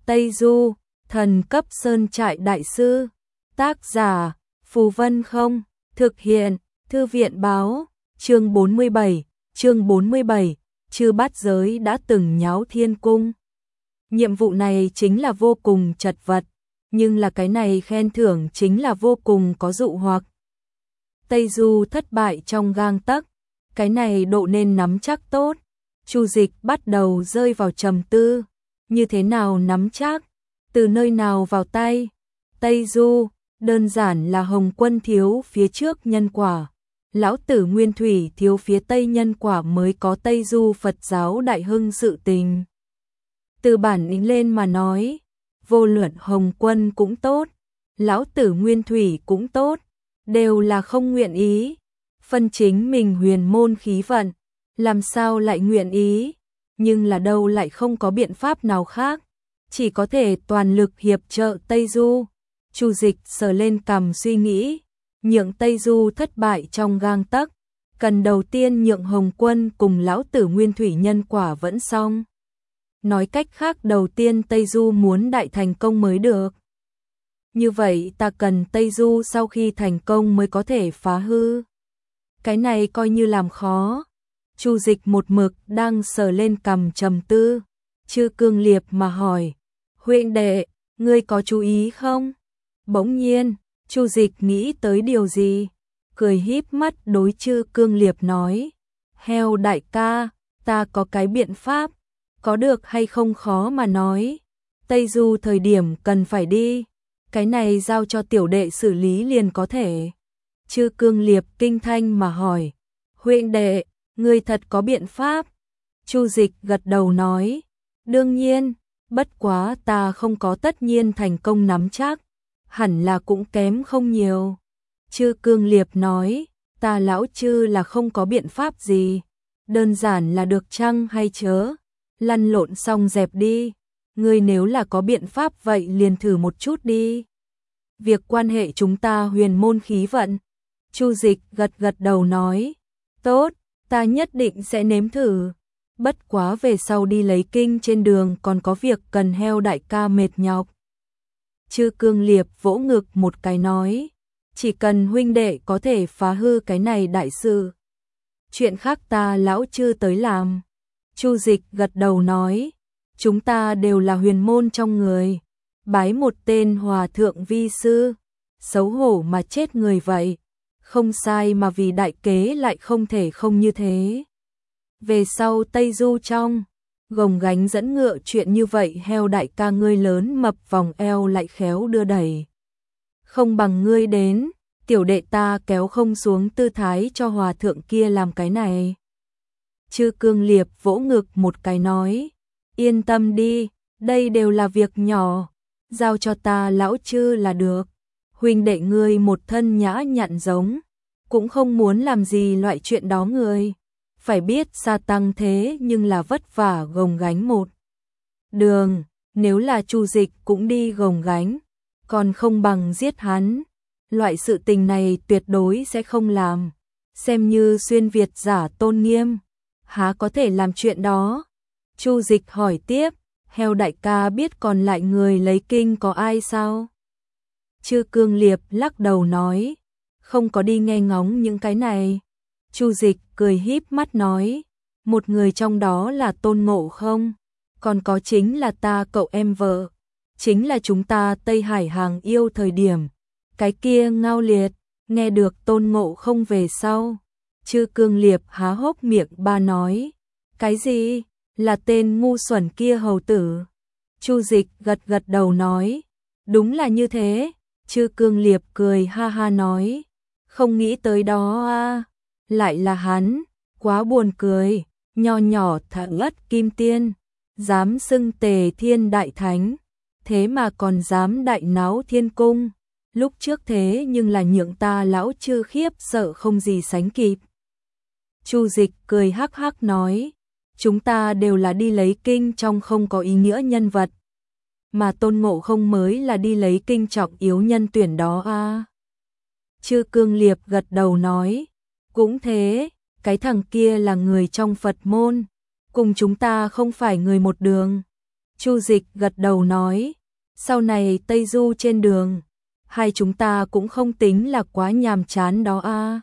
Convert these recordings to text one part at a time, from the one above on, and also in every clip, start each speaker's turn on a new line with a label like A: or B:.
A: Tây Du, thần cấp sơn trại đại sư. Tác giả, Phù Vân Không. Thực hiện, Thư viện báo. Chương 47, Chư Bát Giới đã từng nháo thiên cung. Nhiệm vụ này chính là vô cùng chật vật, nhưng là cái này khen thưởng chính là vô cùng có dụ hoặc. Tây Du thất bại trong gang tấc, cái này độ nên nắm chắc tốt. Chu Dịch bắt đầu rơi vào trầm tư, như thế nào nắm chắc, từ nơi nào vào tay. Tây Du, đơn giản là Hồng Quân thiếu phía trước nhân quả, lão tử Nguyên Thủy thiếu phía tây nhân quả mới có Tây Du Phật giáo đại hưng sự tình. Từ bản lĩnh lên mà nói, vô luận Hồng Quân cũng tốt, lão tử Nguyên Thủy cũng tốt, đều là không nguyện ý phân chính mình huyền môn khí vận, làm sao lại nguyện ý, nhưng là đâu lại không có biện pháp nào khác, chỉ có thể toàn lực hiệp trợ Tây Du. Chu Dịch sờ lên cằm suy nghĩ, nhượng Tây Du thất bại trong gang tấc, cần đầu tiên nhượng Hồng Quân cùng lão tử Nguyên Thủy nhân quả vẫn xong. Nói cách khác đầu tiên Tây Du muốn đại thành công mới được. Như vậy ta cần Tây Du sau khi thành công mới có thể phá hư. Cái này coi như làm khó. Chu Dịch một mực đang sờ lên cằm trầm tư. Chư Cương Liệp mà hỏi, huynh đệ, ngươi có chú ý không? Bỗng nhiên, Chu Dịch nghĩ tới điều gì, cười híp mắt đối Chư Cương Liệp nói, heo đại ca, ta có cái biện pháp, có được hay không khó mà nói. Tây Du thời điểm cần phải đi, cái này giao cho tiểu đệ xử lý liền có thể. Chư Cương Liệp kinh thanh mà hỏi, huynh đệ, ngươi thật có biện pháp? Chu Dịch gật đầu nói, đương nhiên, bất quá ta không có tất nhiên thành công nắm chắc, hẳn là cũng kém không nhiều. Chư Cương Liệp nói, ta lão chư là không có biện pháp gì, đơn giản là được chăng hay chớ, lăn lộn xong dẹp đi, ngươi nếu là có biện pháp vậy liền thử một chút đi. Việc quan hệ chúng ta huyền môn khí vận. Chu Dịch gật đầu nói, tốt, ta nhất định sẽ nếm thử. Bất quá về sau đi lấy kinh trên đường còn có việc cần heo đại ca mệt nhọc. Chư Cương Liệp vỗ ngực một cái nói, chỉ cần huynh đệ có thể phá hư cái này đại sự, chuyện khác ta lão chư tới làm. Chu Dịch gật đầu nói, chúng ta đều là huyền môn trong người, bái một tên hòa thượng vi sư, xấu hổ mà chết người vậy, không sai mà vì đại kế lại không thể không như thế. Về sau Tây Du trong, gồng gánh dẫn ngựa chuyện như vậy heo đại ca ngươi lớn mập vòng eo lại khéo đưa đẩy. Không bằng ngươi đến, tiểu đệ ta kéo không xuống tư thái cho hòa thượng kia làm cái này. Chư Cương Liệp vỗ ngực một cái nói, yên tâm đi, đây đều là việc nhỏ, giao cho ta lão chư là được. Huynh đệ ngươi một thân nhã nhặn giống, cũng không muốn làm gì loại chuyện đó người. Phải biết sa tăng thế nhưng là vất vả gồng gánh một đường, nếu là Chu Dịch cũng đi gồng gánh, còn không bằng giết hắn. Loại sự tình này tuyệt đối sẽ không làm, xem như xuyên Việt giả tôn nghiêm, há có thể làm chuyện đó. Chu Dịch hỏi tiếp, heo đại ca biết còn lại người lấy kinh có ai sao? Chư Cương Liệp lắc đầu nói, không có đi nghe ngóng những cái này. Chu Dịch cười híp mắt nói, một người trong đó là Tôn Ngộ Không, còn có chính là ta cậu em vợ, chính là chúng ta Tây Hải hàng yêu thời điểm, cái kia Ngao Liệt, nghe được Tôn Ngộ Không về sau. Chư Cương Liệp há hốc miệng ba nói, cái gì, là tên ngu xuẩn kia hầu tử. Chu Dịch gật đầu nói, đúng là như thế. Chư Cương Liệp cười ha ha nói, không nghĩ tới đó à, lại là hắn, quá buồn cười, nho nhỏ thả ất kim tiên, dám xưng Tề Thiên Đại Thánh, thế mà còn dám đại náo thiên cung, lúc trước thế nhưng là nhượng ta lão chư khiếp sợ không gì sánh kịp. Chu Dịch cười hắc hắc nói, chúng ta đều là đi lấy kinh trong không có ý nghĩa nhân vật, mà Tôn Ngộ Không mới là đi lấy kinh trọng yếu nhân tuyển đó a. Chư Cương Liệp gật đầu nói, cũng thế, cái thằng kia là người trong Phật môn, cùng chúng ta không phải người một đường. Chu Dịch gật đầu nói, sau này Tây Du trên đường, hai chúng ta cũng không tính là quá nhàm chán đó a.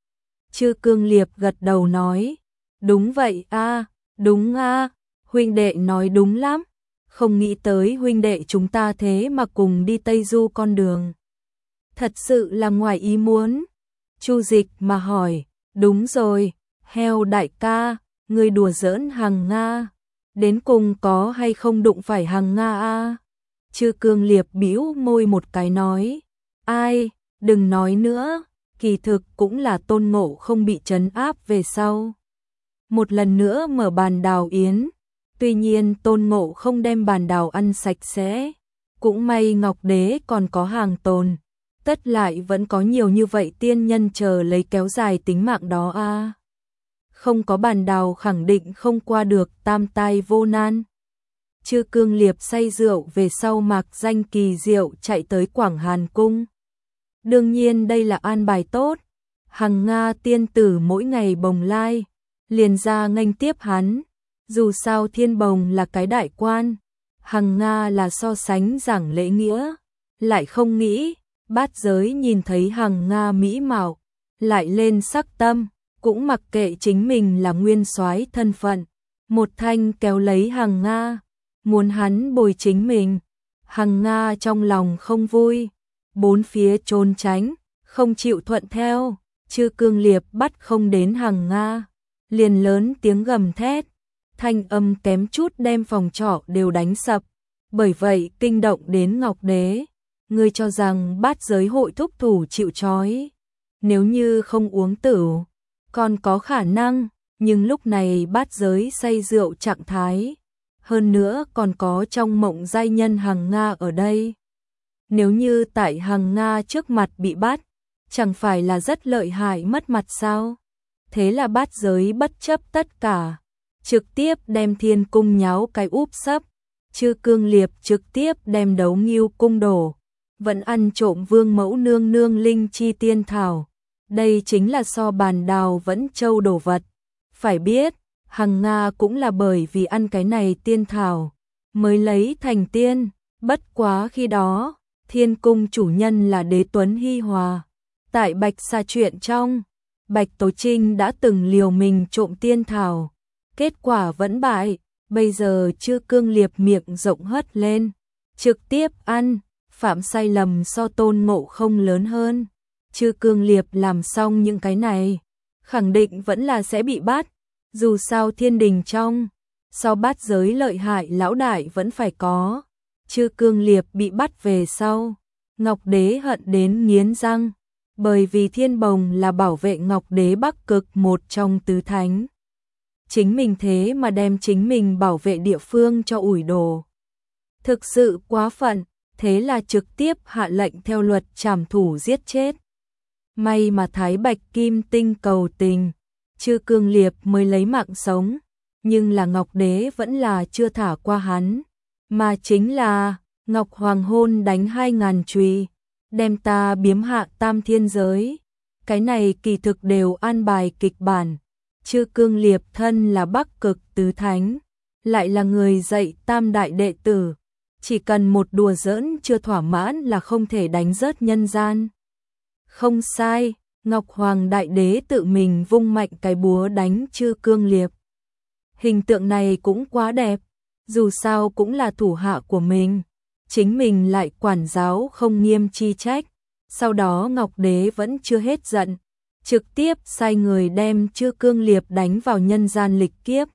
A: Chư Cương Liệp gật đầu nói, đúng vậy a, đúng a, huynh đệ nói đúng lắm, không nghĩ tới huynh đệ chúng ta thế mà cùng đi Tây Du con đường. Thật sự là ngoài ý muốn. Chu Dịch mà hỏi, đúng rồi, heo đại ca, ngươi đùa giỡn Hằng Nga, đến cùng có hay không đụng phải Hằng Nga a? Chư Cương Liệp bĩu môi một cái nói, ai, đừng nói nữa, kỳ thực cũng là Tôn Ngộ không bị trấn áp về sau. Một lần nữa mở bàn đào yến, tuy nhiên Tôn Ngộ không đem bàn đào ăn sạch sẽ, cũng may Ngọc Đế còn có hàng tồn, tất lại vẫn có nhiều như vậy tiên nhân chờ lấy kéo dài tính mạng đó a. Không có bàn đào khẳng định không qua được tam tai vô nan. Chư Cương Liệp say rượu về sau mặc danh kỳ diệu chạy tới Quảng Hàn Cung. Đương nhiên đây là an bài tốt, Hằng Nga tiên tử mỗi ngày bồng lai, liền ra nghênh tiếp hắn, dù sao Thiên Bồng là cái đại quan, Hằng Nga là so sánh giảng lễ nghĩa, lại không nghĩ, Bát Giới nhìn thấy Hằng Nga mỹ mạo, lại lên sắc tâm, cũng mặc kệ chính mình là nguyên soái thân phận, một thanh kéo lấy Hằng Nga, muốn hắn bồi chính mình. Hằng Nga trong lòng không vui, bốn phía trốn tránh, không chịu thuận theo, Chư Cương Liệp bắt không đến Hằng Nga, liền lớn tiếng gầm thét, thanh âm kém chút đem phòng trọ đều đánh sập, bởi vậy kinh động đến Ngọc Đế. Ngươi cho rằng Bát Giới hội thúc thủ chịu trói, nếu như không uống tửu, còn có khả năng, nhưng lúc này Bát Giới say rượu trạng thái, hơn nữa còn có trong mộng giai nhân Hằng Nga ở đây. Nếu như tại Hằng Nga trước mặt bị bắt, chẳng phải là rất lợi hại mất mặt sao? Thế là Bát Giới bất chấp tất cả, trực tiếp đem Thiên Cung nháo cái úp sấp, Chư Cương Liệp trực tiếp đem Đấu Ngưu Cung đổ, vẫn ăn trộm Vương Mẫu nương nương linh chi tiên thảo. Đây chính là so bàn đào vẫn châu đồ vật. Phải biết, Hằng Nga cũng là bởi vì ăn cái này tiên thảo mới lấy thành tiên, bất quá khi đó, Thiên Cung chủ nhân là Đế Tuấn Hi Hòa. Tại Bạch Sa chuyện trong, Bạch Tố Trinh đã từng liều mình trộm tiên thảo, kết quả vẫn bại, bây giờ Chư Cương Liệp miệng rộng hất lên, trực tiếp ăn, phạm sai lầm so Tôn Ngộ không lớn hơn. Chư Cương Liệp làm xong những cái này, khẳng định vẫn là sẽ bị bắt, dù sao thiên đình trong, sau Bát Giới lợi hại lão đại vẫn phải có. Chư Cương Liệp bị bắt về sau, Ngọc Đế hận đến nghiến răng, bởi vì Thiên Bồng là bảo vệ Ngọc Đế Bắc Cực một trong tứ thánh. Chính mình thế mà đem chính mình bảo vệ địa phương cho ủi đồ. Thực sự quá phận, thế là trực tiếp hạ lệnh theo luật trảm thủ giết chết. May mà Thái Bạch Kim Tinh cầu tình, Chư Cương Liệp mới lấy mạng sống, nhưng là Ngọc Đế vẫn là chưa thả qua hắn, mà chính là Ngọc Hoàng Hôn đánh 2000 chùy, đem ta biếm hạ tam thiên giới. Cái này kỳ thực đều an bài kịch bản. Chư Cương Liệp thân là Bắc Cực tứ thánh, lại là người dạy tam đại đệ tử, chỉ cần một đùa giỡn chưa thỏa mãn là không thể đánh rớt nhân gian. Không sai, Ngọc Hoàng Đại Đế tự mình vung mạnh cái búa đánh Chư Cương Liệp. Hình tượng này cũng quá đẹp, dù sao cũng là thủ hạ của mình, chính mình lại quản giáo không nghiêm chi trách. Sau đó Ngọc Đế vẫn chưa hết giận, trực tiếp sai người đem Chư Cương Liệp đánh vào nhân gian lịch kiếp.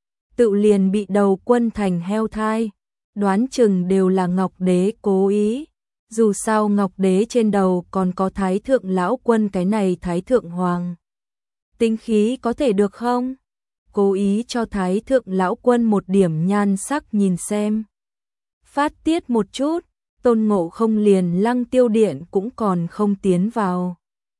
A: Tự liền bị đầu quân thành heo thai, đoán chừng đều là Ngọc Đế cố ý. Dù sao Ngọc Đế trên đầu còn có Thái Thượng Lão Quân cái này Thái Thượng Hoàng. Tinh khí có thể được không? Cố ý cho Thái Thượng Lão Quân một điểm nhan sắc nhìn xem. Phát tiết một chút, Tôn Ngộ không liền Lăng Tiêu Điện cũng còn không tiến vào.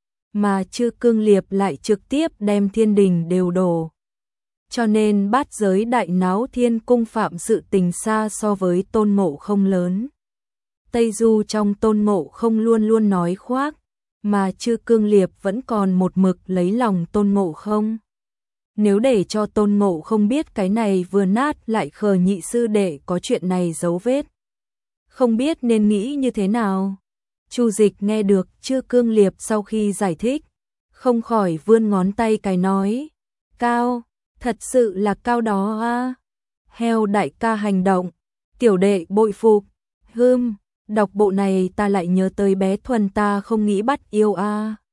A: Mà Chư Cương Liệp lại trực tiếp đem thiên đình đều đổ. Cho nên Bát Giới đại náo Thiên Cung phạm sự tình xa so với Tôn Ngộ không lớn. Tây Du trong Tôn Ngộ không luôn luôn nói khoác, mà Chư Cương Liệp vẫn còn một mực lấy lòng Tôn Ngộ không. Nếu để cho Tôn Ngộ không biết cái này vừa nát lại khờ nhị sư đệ có chuyện này giấu vết, không biết nên nghĩ như thế nào. Chu Dịch nghe được Chư Cương Liệp sau khi giải thích, không khỏi vươn ngón tay cái nói, cao, thật sự là cao đó a. Heo đại ca hành động, tiểu đệ bội phục. Đọc bộ này ta lại nhớ tới bé Thuần ta không nghĩ bắt yêu a.